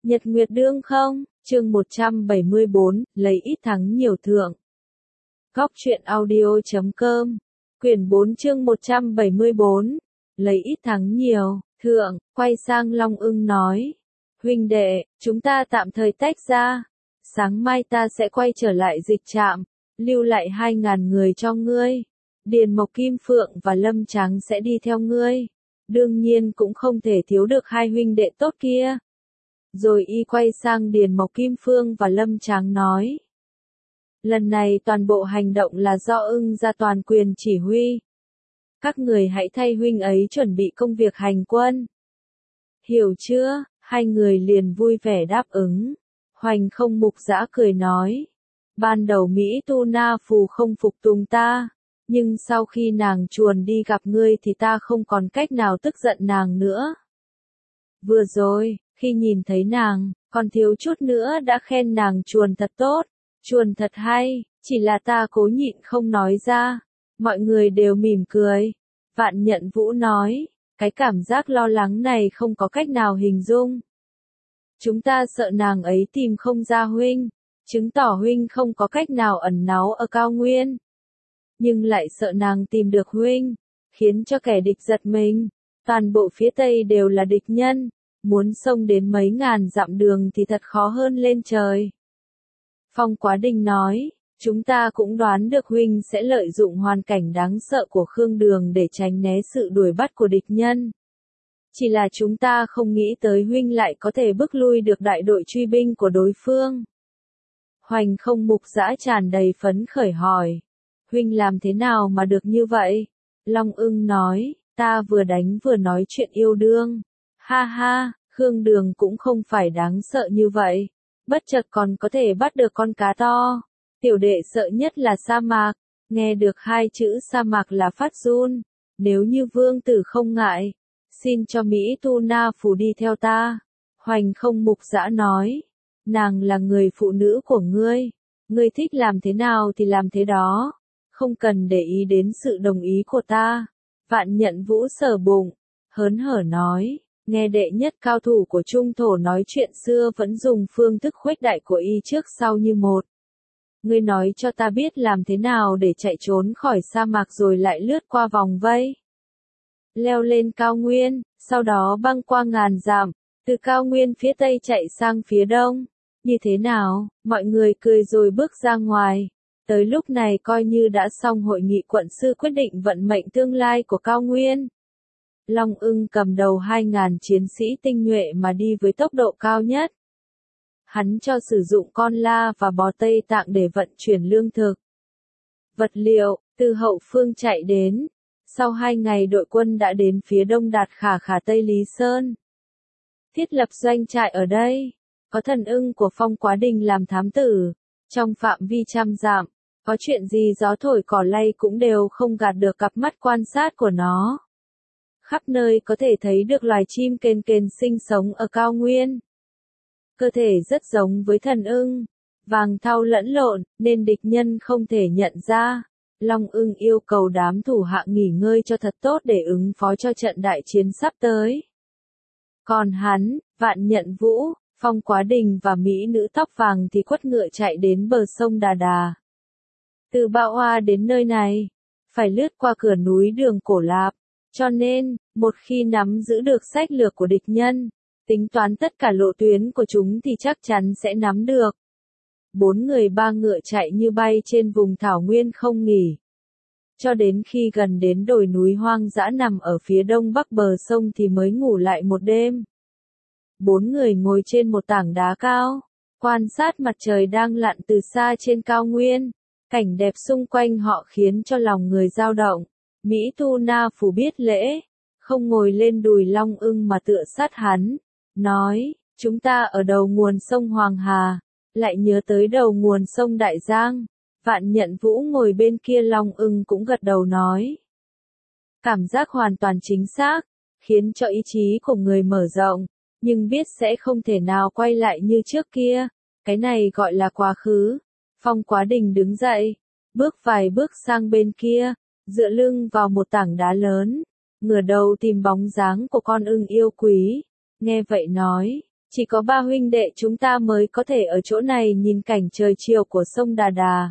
Nhật Nguyệt Đương không, chương 174, lấy ít thắng nhiều thượng. Góc truyện audio.com, quyển 4 chương 174, lấy ít thắng nhiều, thượng, quay sang Long Ưng nói. Huynh đệ, chúng ta tạm thời tách ra. Sáng mai ta sẽ quay trở lại dịch trạm, lưu lại 2.000 người cho ngươi. Điền Mộc Kim Phượng và Lâm Tráng sẽ đi theo ngươi. Đương nhiên cũng không thể thiếu được hai huynh đệ tốt kia. Rồi y quay sang Điền Mộc Kim Phương và Lâm Tráng nói. Lần này toàn bộ hành động là do Ưng ra toàn quyền chỉ huy. Các người hãy thay huynh ấy chuẩn bị công việc hành quân. Hiểu chưa? Hai người liền vui vẻ đáp ứng. Hoành Không Mục Dã cười nói. Ban đầu Mỹ Tu Na Phù không phục tùng ta. Nhưng sau khi nàng chuồn đi gặp ngươi thì ta không còn cách nào tức giận nàng nữa. Vừa rồi, khi nhìn thấy nàng, còn thiếu chút nữa đã khen nàng chuồn thật tốt, chuồn thật hay, chỉ là ta cố nhịn không nói ra. Mọi người đều mỉm cười. Vạn Nhận Vũ nói, cái cảm giác lo lắng này không có cách nào hình dung. Chúng ta sợ nàng ấy tìm không ra huynh, chứng tỏ huynh không có cách nào ẩn náu ở cao nguyên. Nhưng lại sợ nàng tìm được huynh, khiến cho kẻ địch giật mình. Toàn bộ phía Tây đều là địch nhân, muốn xông đến mấy ngàn dặm đường thì thật khó hơn lên trời. Phong Quá Đình nói, chúng ta cũng đoán được huynh sẽ lợi dụng hoàn cảnh đáng sợ của Khương Đường để tránh né sự đuổi bắt của địch nhân. Chỉ là chúng ta không nghĩ tới huynh lại có thể bức lui được đại đội truy binh của đối phương. Hoành Không Mục Dã tràn đầy phấn khởi hỏi. Huynh làm thế nào mà được như vậy? Long Ưng nói, ta vừa đánh vừa nói chuyện yêu đương. Ha ha, Khương Đường cũng không phải đáng sợ như vậy. Bất chợt còn có thể bắt được con cá to. Tiểu đệ sợ nhất là sa mạc. Nghe được hai chữ sa mạc là phát run. Nếu như vương tử không ngại, xin cho Mỹ Tu Na Phù đi theo ta. Hoành Không Mục Dã nói, nàng là người phụ nữ của ngươi. Ngươi thích làm thế nào thì làm thế đó. Không cần để ý đến sự đồng ý của ta. Vạn Nhận Vũ sờ bụng, hớn hở nói, nghe đệ nhất cao thủ của Trung Thổ nói chuyện xưa vẫn dùng phương thức khuếch đại của y trước sau như một. Ngươi nói cho ta biết làm thế nào để chạy trốn khỏi sa mạc rồi lại lướt qua vòng vây. Leo lên cao nguyên, sau đó băng qua ngàn dặm, từ cao nguyên phía tây chạy sang phía đông. Như thế nào? Mọi người cười rồi bước ra ngoài. Tới lúc này coi như đã xong hội nghị quận sư quyết định vận mệnh tương lai của cao nguyên. Long Ưng cầm đầu 2.000 chiến sĩ tinh nhuệ mà đi với tốc độ cao nhất. Hắn cho sử dụng con la và bò Tây Tạng để vận chuyển lương thực, vật liệu, từ hậu phương chạy đến. Sau 2 ngày đội quân đã đến phía đông Đạt Khả Khả Tây Lý Sơn. Thiết lập doanh trại ở đây. Có Thần Ưng của Phong Quá Đình làm thám tử. Trong phạm vi trăm dặm, có chuyện gì gió thổi cỏ lay cũng đều không gạt được cặp mắt quan sát của nó. Khắp nơi có thể thấy được loài chim kền kền sinh sống ở cao nguyên. Cơ thể rất giống với Thần Ưng, vàng thau lẫn lộn, nên địch nhân không thể nhận ra. Long Ưng yêu cầu đám thủ hạ nghỉ ngơi cho thật tốt để ứng phó cho trận đại chiến sắp tới. Còn hắn, Vạn Nhận Vũ, Phong Quá Đình và mỹ nữ tóc vàng thì quất ngựa chạy đến bờ sông Đà Đà. Từ Bạo Hoa đến nơi này, phải lướt qua cửa núi Đường Cổ Lạp, cho nên, một khi nắm giữ được sách lược của địch nhân, tính toán tất cả lộ tuyến của chúng thì chắc chắn sẽ nắm được. 4 người 3 ngựa chạy như bay trên vùng thảo nguyên không nghỉ. Cho đến khi gần đến đồi núi hoang dã nằm ở phía đông bắc bờ sông thì mới ngủ lại một đêm. 4 người ngồi trên một tảng đá cao, quan sát mặt trời đang lặn từ xa trên cao nguyên. Cảnh đẹp xung quanh họ khiến cho lòng người dao động. Mỹ Tu Na Phù biết lễ, không ngồi lên đùi Long Ưng mà tựa sát hắn. Nói, chúng ta ở đầu nguồn sông Hoàng Hà, lại nhớ tới đầu nguồn sông Đại Giang. Vạn Nhận Vũ ngồi bên kia Long Ưng cũng gật đầu nói. Cảm giác hoàn toàn chính xác, khiến cho ý chí của người mở rộng, nhưng biết sẽ không thể nào quay lại như trước kia. Cái này gọi là quá khứ. Phong Quá Đình đứng dậy, bước vài bước sang bên kia, dựa lưng vào một tảng đá lớn, ngửa đầu tìm bóng dáng của con ưng yêu quý. Nghe vậy nói, Chỉ có ba huynh đệ chúng ta mới có thể ở chỗ này nhìn cảnh trời chiều của sông Đà Đà.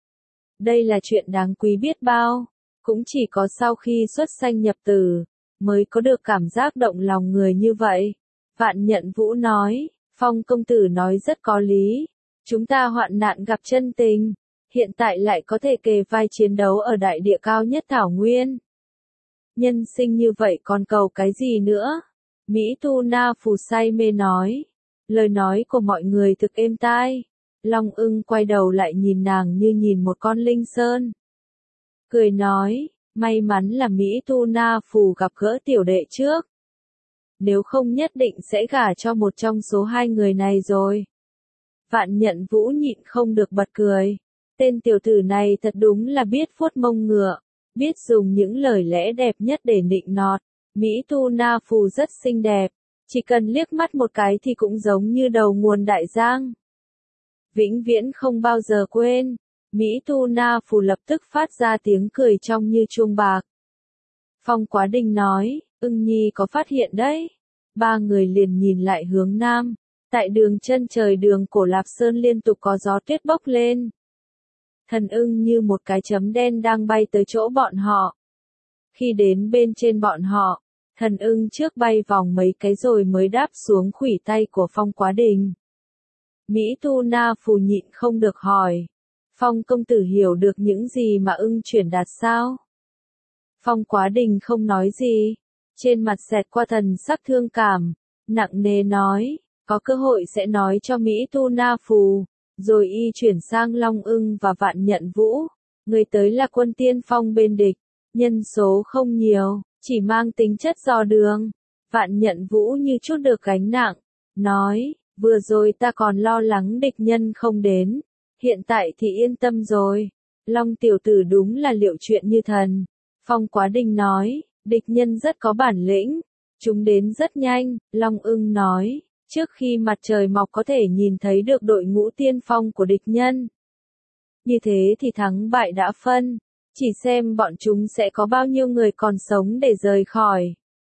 Đây là chuyện đáng quý biết bao, cũng chỉ có sau khi xuất sanh nhập tử, mới có được cảm giác động lòng người như vậy. Vạn Nhận Vũ nói, Phong công tử nói rất có lý, chúng ta hoạn nạn gặp chân tình, hiện tại lại có thể kề vai chiến đấu ở đại địa cao nhất Thảo Nguyên. Nhân sinh như vậy còn cầu cái gì nữa? Mỹ Tu Na Phù say mê nói. Lời nói của mọi người thực êm tai. Long Ưng quay đầu lại nhìn nàng như nhìn một con linh sơn. Cười nói, may mắn là Mỹ Tu Na Phù gặp gỡ tiểu đệ trước. Nếu không nhất định sẽ gả cho một trong số hai người này rồi. Vạn Nhận Vũ nhịn không được bật cười. Tên tiểu tử này thật đúng là biết vuốt mông ngựa, biết dùng những lời lẽ đẹp nhất để nịnh nọt. Mỹ Tu Na Phù rất xinh đẹp, chỉ cần liếc mắt một cái thì cũng giống như đầu nguồn đại giang. Vĩnh viễn không bao giờ quên. Mỹ Tu Na Phù lập tức phát ra tiếng cười trong như chuông bạc. Phong Quá Đình nói, Ưng Nhi có phát hiện đấy. Ba người liền nhìn lại hướng nam. Tại đường chân trời đường Cổ Lạp Sơn liên tục có gió tuyết bốc lên. Thần ưng như một cái chấm đen đang bay tới chỗ bọn họ. Khi đến bên trên bọn họ, thần ưng trước bay vòng mấy cái rồi mới đáp xuống khuỷu tay của Phong Quá Đình. Mỹ Tu Na Phù nhịn không được hỏi. Phong công tử hiểu được những gì mà ưng chuyển đạt sao? Phong Quá Đình không nói gì. Trên mặt xẹt qua thần sắc thương cảm, nặng nề nói, có cơ hội sẽ nói cho Mỹ Tu Na Phù. Rồi y chuyển sang Long Ưng và Vạn Nhận Vũ. Người tới là quân tiên phong bên địch. Nhân số không nhiều, chỉ mang tính chất dò đường. Vạn Nhận Vũ như chút được gánh nặng. Nói, vừa rồi ta còn lo lắng địch nhân không đến. Hiện tại thì yên tâm rồi. Long tiểu tử đúng là liệu chuyện như thần. Phong Quá Đình nói, địch nhân rất có bản lĩnh. Chúng đến rất nhanh, Long Ưng nói. Trước khi mặt trời mọc có thể nhìn thấy được đội ngũ tiên phong của địch nhân. Như thế thì thắng bại đã phân, chỉ xem bọn chúng sẽ có bao nhiêu người còn sống để rời khỏi.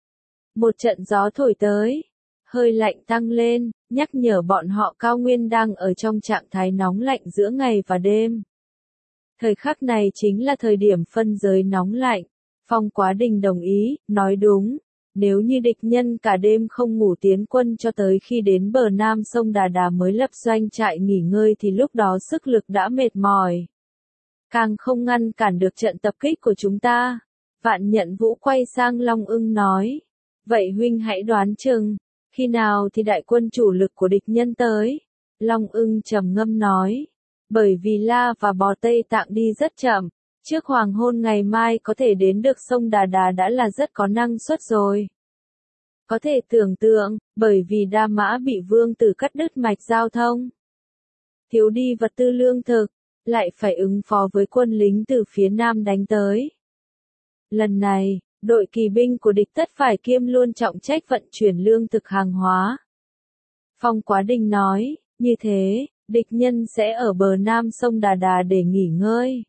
Một trận gió thổi tới, hơi lạnh tăng lên, nhắc nhở bọn họ cao nguyên đang ở trong trạng thái nóng lạnh giữa ngày và đêm. Thời khắc này chính là thời điểm phân giới nóng lạnh. Phong Quá Đình đồng ý, nói đúng. Nếu như địch nhân cả đêm không ngủ tiến quân cho tới khi đến bờ nam sông Đà Đà mới lập doanh trại nghỉ ngơi thì lúc đó sức lực đã mệt mỏi. Càng không ngăn cản được trận tập kích của chúng ta. Vạn Nhận Vũ quay sang Long Ưng nói. Vậy huynh hãy đoán chừng, khi nào thì đại quân chủ lực của địch nhân tới? Long Ưng trầm ngâm nói. Bởi vì La và Bò Tây Tạng đi rất chậm. Trước hoàng hôn ngày mai có thể đến được sông Đà Đà đã là rất có năng suất rồi. Có thể tưởng tượng, bởi vì Đa Mã bị vương tử cắt đứt mạch giao thông. Thiếu đi vật tư lương thực, lại phải ứng phó với quân lính từ phía nam đánh tới. Lần này, đội kỳ binh của địch tất phải kiêm luôn trọng trách vận chuyển lương thực hàng hóa. Phong Quá Đình nói, như thế, địch nhân sẽ ở bờ nam sông Đà Đà để nghỉ ngơi.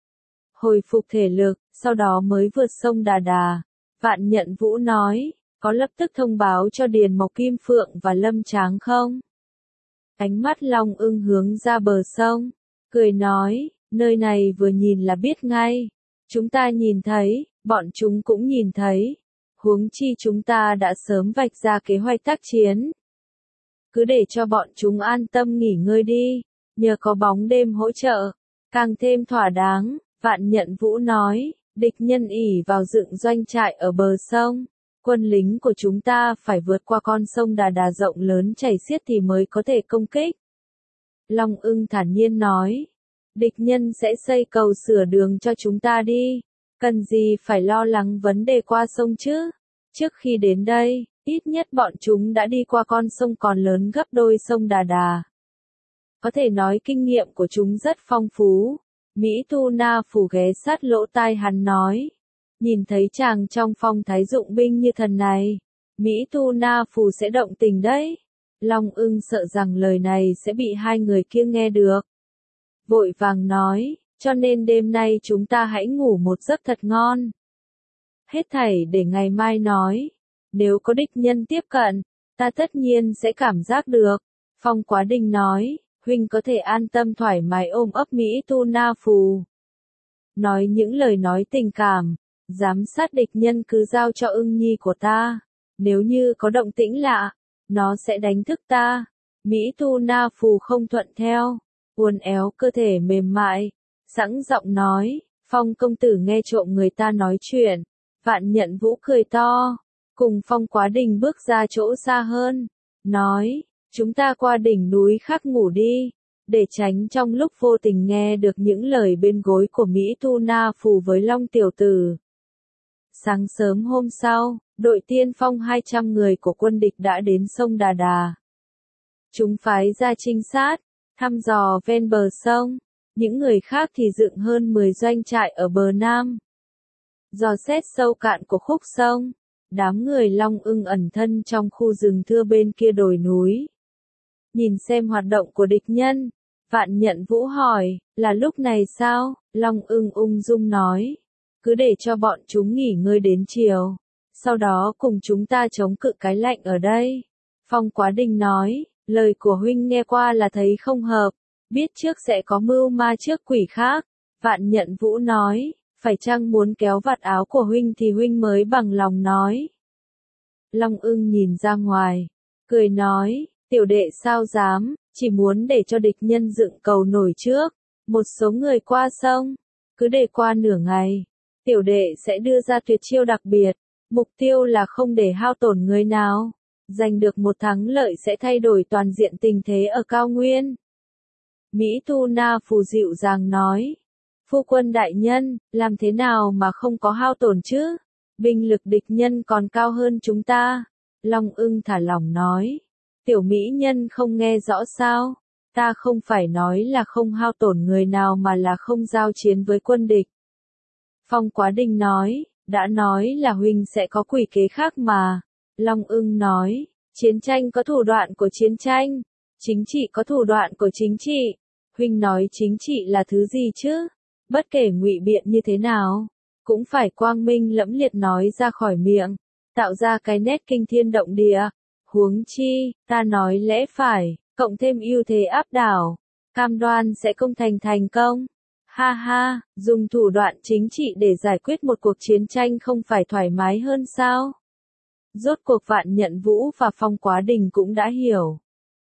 Hồi phục thể lực, sau đó mới vượt sông Đà Đà. Vạn Nhận Vũ nói, có lập tức thông báo cho Điền Mộc Kim Phượng và Lâm Tráng không? Ánh mắt Long Ưng hướng ra bờ sông, cười nói, nơi này vừa nhìn là biết ngay. Chúng ta nhìn thấy, bọn chúng cũng nhìn thấy. Huống chi chúng ta đã sớm vạch ra kế hoạch tác chiến. Cứ để cho bọn chúng an tâm nghỉ ngơi đi, nhờ có bóng đêm hỗ trợ, càng thêm thỏa đáng. Vạn Nhận Vũ nói, địch nhân ỷ vào dựng doanh trại ở bờ sông. Quân lính của chúng ta phải vượt qua con sông Đà Đà rộng lớn chảy xiết thì mới có thể công kích. Long Ưng thản nhiên nói, địch nhân sẽ xây cầu sửa đường cho chúng ta đi. Cần gì phải lo lắng vấn đề qua sông chứ? Trước khi đến đây, ít nhất bọn chúng đã đi qua con sông còn lớn gấp đôi sông Đà Đà. Có thể nói kinh nghiệm của chúng rất phong phú. Mỹ Tu Na Phù ghé sát lỗ tai hắn nói. Nhìn thấy chàng trong phong thái dụng binh như thần này, Mỹ Tu Na Phù sẽ động tình đấy. Long Ưng sợ rằng lời này sẽ bị hai người kia nghe được. Vội vàng nói, cho nên đêm nay chúng ta hãy ngủ một giấc thật ngon. Hết thảy để ngày mai nói. Nếu có địch nhân tiếp cận, ta tất nhiên sẽ cảm giác được. Phong Quá Đình nói, huynh có thể an tâm thoải mái ôm ấp Mỹ Tu Na Phù. Nói những lời nói tình cảm, giám sát địch nhân cứ giao cho ưng nhi của ta. Nếu như có động tĩnh lạ, nó sẽ đánh thức ta. Mỹ Tu Na Phù không thuận theo, uốn éo cơ thể mềm mại, sẵn giọng nói, Phong công tử nghe trộm người ta nói chuyện. Vạn Nhận Vũ cười to, cùng Phong Quá Đình bước ra chỗ xa hơn, nói, chúng ta qua đỉnh núi khác ngủ đi, để tránh trong lúc vô tình nghe được những lời bên gối của Mỹ Tu Na Phù với Long tiểu tử. Sáng sớm hôm sau, đội tiên phong 200 người của quân địch đã đến sông Đà Đà. Chúng phái ra trinh sát, thăm dò ven bờ sông, những người khác thì dựng hơn 10 doanh trại ở bờ nam. Dò xét sâu cạn của khúc sông, đám người Long Ưng ẩn thân trong khu rừng thưa bên kia đồi núi. Nhìn xem hoạt động của địch nhân, Vạn Nhận Vũ hỏi, là lúc này sao? Long Ưng ung dung nói, cứ để cho bọn chúng nghỉ ngơi đến chiều, sau đó cùng chúng ta chống cự cái lạnh ở đây. Phong Quá Đình nói, lời của huynh nghe qua là thấy không hợp, biết trước sẽ có mưu ma trước quỷ khác. Vạn Nhận Vũ nói, phải chăng muốn kéo vạt áo của huynh thì huynh mới bằng lòng nói. Long Ưng nhìn ra ngoài, cười nói, tiểu đệ sao dám, chỉ muốn để cho địch nhân dựng cầu nổi trước, một số người qua sông, cứ để qua nửa ngày, tiểu đệ sẽ đưa ra tuyệt chiêu đặc biệt, mục tiêu là không để hao tổn người nào, giành được một thắng lợi sẽ thay đổi toàn diện tình thế ở cao nguyên. Mỹ Tu Na Phù dịu dàng nói, phu quân đại nhân, làm thế nào mà không có hao tổn chứ? Binh lực địch nhân còn cao hơn chúng ta. Long Ưng thả lỏng nói, tiểu mỹ nhân không nghe rõ sao? Ta không phải nói là không hao tổn người nào mà là không giao chiến với quân địch. Phong Quá Đình nói, đã nói là huynh sẽ có quỷ kế khác mà. Long Ưng nói, chiến tranh có thủ đoạn của chiến tranh, chính trị có thủ đoạn của chính trị. Huynh nói chính trị là thứ gì chứ? Bất kể ngụy biện như thế nào, cũng phải quang minh lẫm liệt nói ra khỏi miệng, tạo ra cái nét kinh thiên động địa. Huống chi, ta nói lẽ phải, cộng thêm ưu thế áp đảo, cam đoan sẽ công thành công. Ha ha, dùng thủ đoạn chính trị để giải quyết một cuộc chiến tranh không phải thoải mái hơn sao? Rốt cuộc Vạn Nhận Vũ và Phong Quá Đình cũng đã hiểu.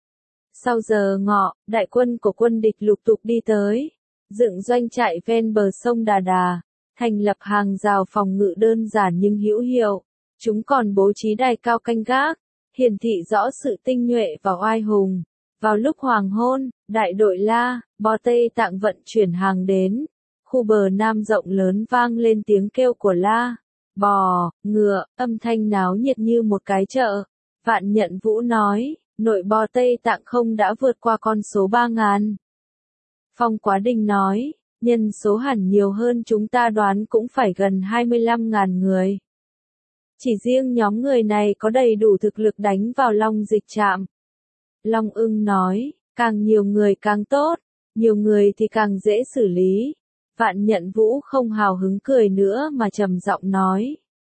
Sau giờ ngọ, đại quân của quân địch lục tục đi tới, dựng doanh trại ven bờ sông Đà Đà, thành lập hàng rào phòng ngự đơn giản nhưng hữu hiệu. Chúng còn bố trí đài cao canh gác, hiển thị rõ sự tinh nhuệ và oai hùng. Vào lúc hoàng hôn, đại đội La, Bò Tây Tạng vận chuyển hàng đến. Khu bờ nam rộng lớn vang lên tiếng kêu của La, Bò, ngựa, âm thanh náo nhiệt như một cái chợ. Vạn Nhận Vũ nói, nội bò Tây Tạng không đã vượt qua con số 3.000. Phong Quá Đình nói, nhân số hẳn nhiều hơn chúng ta đoán cũng phải gần 25.000 người. Chỉ riêng nhóm người này có đầy đủ thực lực đánh vào Long Dịch Trạm. Long Ưng nói, càng nhiều người càng tốt, nhiều người thì càng dễ xử lý. Vạn Nhận Vũ không hào hứng cười nữa mà trầm giọng nói.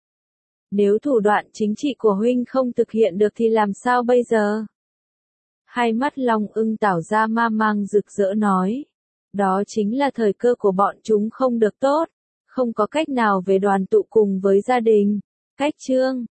Nếu thủ đoạn chính trị của huynh không thực hiện được thì làm sao bây giờ? Hai mắt Long Ưng tảo ra ma mang rực rỡ nói. Đó chính là thời cơ của bọn chúng không được tốt, không có cách nào về đoàn tụ cùng với gia đình. Cách chương